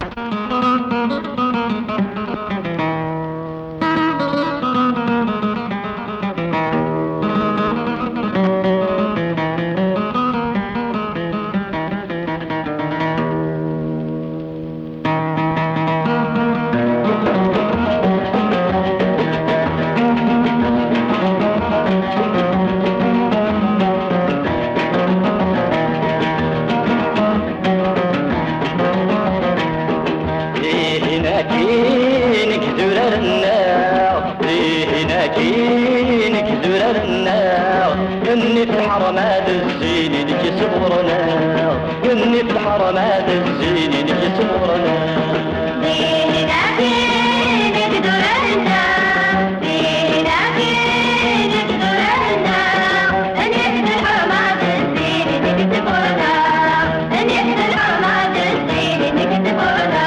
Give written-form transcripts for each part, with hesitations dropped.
كينك زررنا هنا كينك زررنا إني في الحرمات الزين نجي صبرنا إني في الحرمات الزين نجي صبرنا هنا كينك زررنا هنا كينك زررنا إني في الحرمات الزين نجي صبرنا إني في الحرمات الزين نجي صبرنا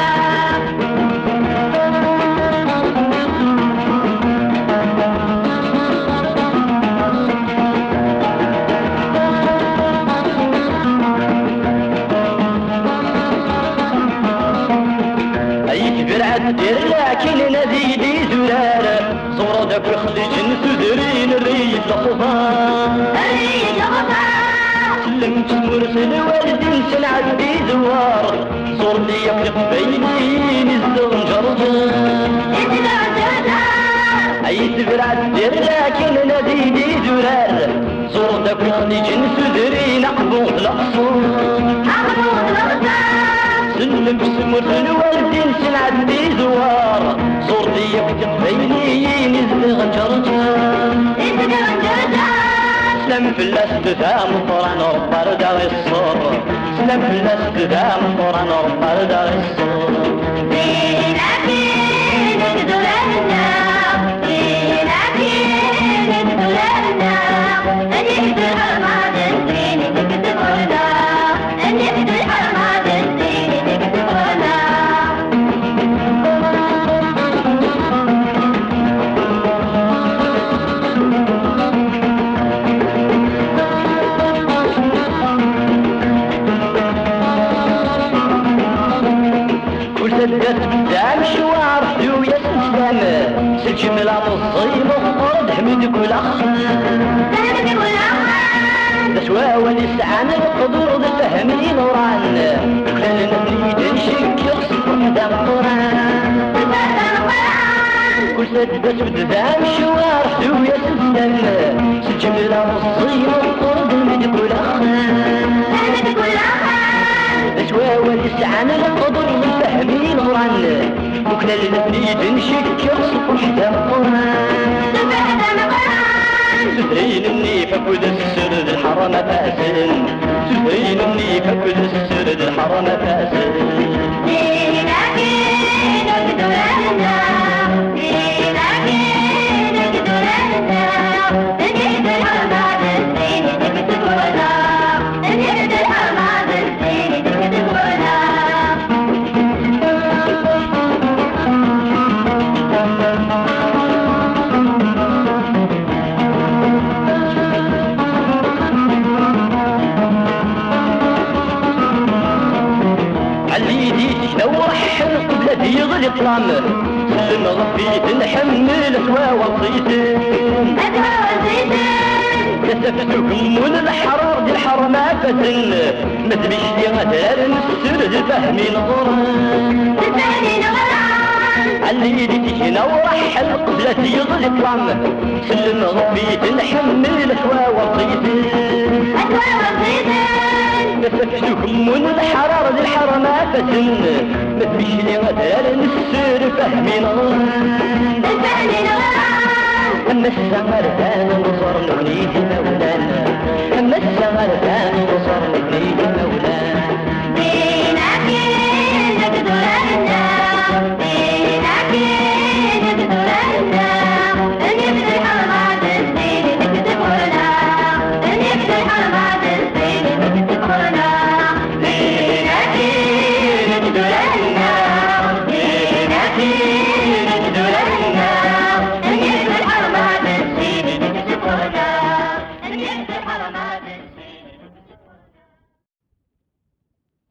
دير لكن نزيدي زرار صورتك الخليج نسدرين الريد الخفان الريد الخفان سلمت مرسل والدي سنعد بي زوار صورتي يفرق بيني الزغنجر اي تبرع دير لكن نزيدي زرار صورتك الخليج نسدرين عقبو الاقصر سلم سمر الوالدي سنعد بي زوار صورتي يكتب بيني نزل غنجرجان سلم في الاستثام قران ربار دار الصور سلم في الاستثام قران ربار دار الصور فينا كينك زررنا فينا كينك زررنا أني في الحرمات الزين نكتب ورنا أني في الحرمات الزين نكتب ورنا وسدت بدعم شوار ويا سلسلام سلجم العطصيم وقرد حميدك والأخان بسواوى لسعان القدور ذا فهمي نوران كلنا نريد نشك يخصف وحدة القرآن كل سدت بدعم شوار ويا سلسلام سلجم العطصيم وقرد حميدك والأخان بسواوى لسعان القدور ذا فهمي نوران وكلنا نريد نشك يخصف وحدة القرآن سهرين مني فكود السرد الحرم فاسن سهرين مني فكود السرد الحرم فاسن فينا كينك زررنا فينا كينك زررنا أني في الحرمات الزين نكتب ورنا أني في الحرمات الزين نكتب ورنا بلادي يغلق رام سلم غفيت نحمل سوا وصيتين كسفتكم من الحرار دي الحرمات فتن ما تبيش لي غدار نسر فهمي نظران علي دي تجينا ورحل بلادي يغلق رام سلم غفيت نحمل سوا وصيتين كسفتكم من الحرار دي الحرمات فتن ما تبيش لي غدار نسر فهمي نظران أما السمر كان نصر نغنيه مولانا أما السمر كان نصر نغنيه مولانا فينا كينك زررنا فينا كينك زررنا أني في الحرمات الزين نكتب ورنا أني في الحرمات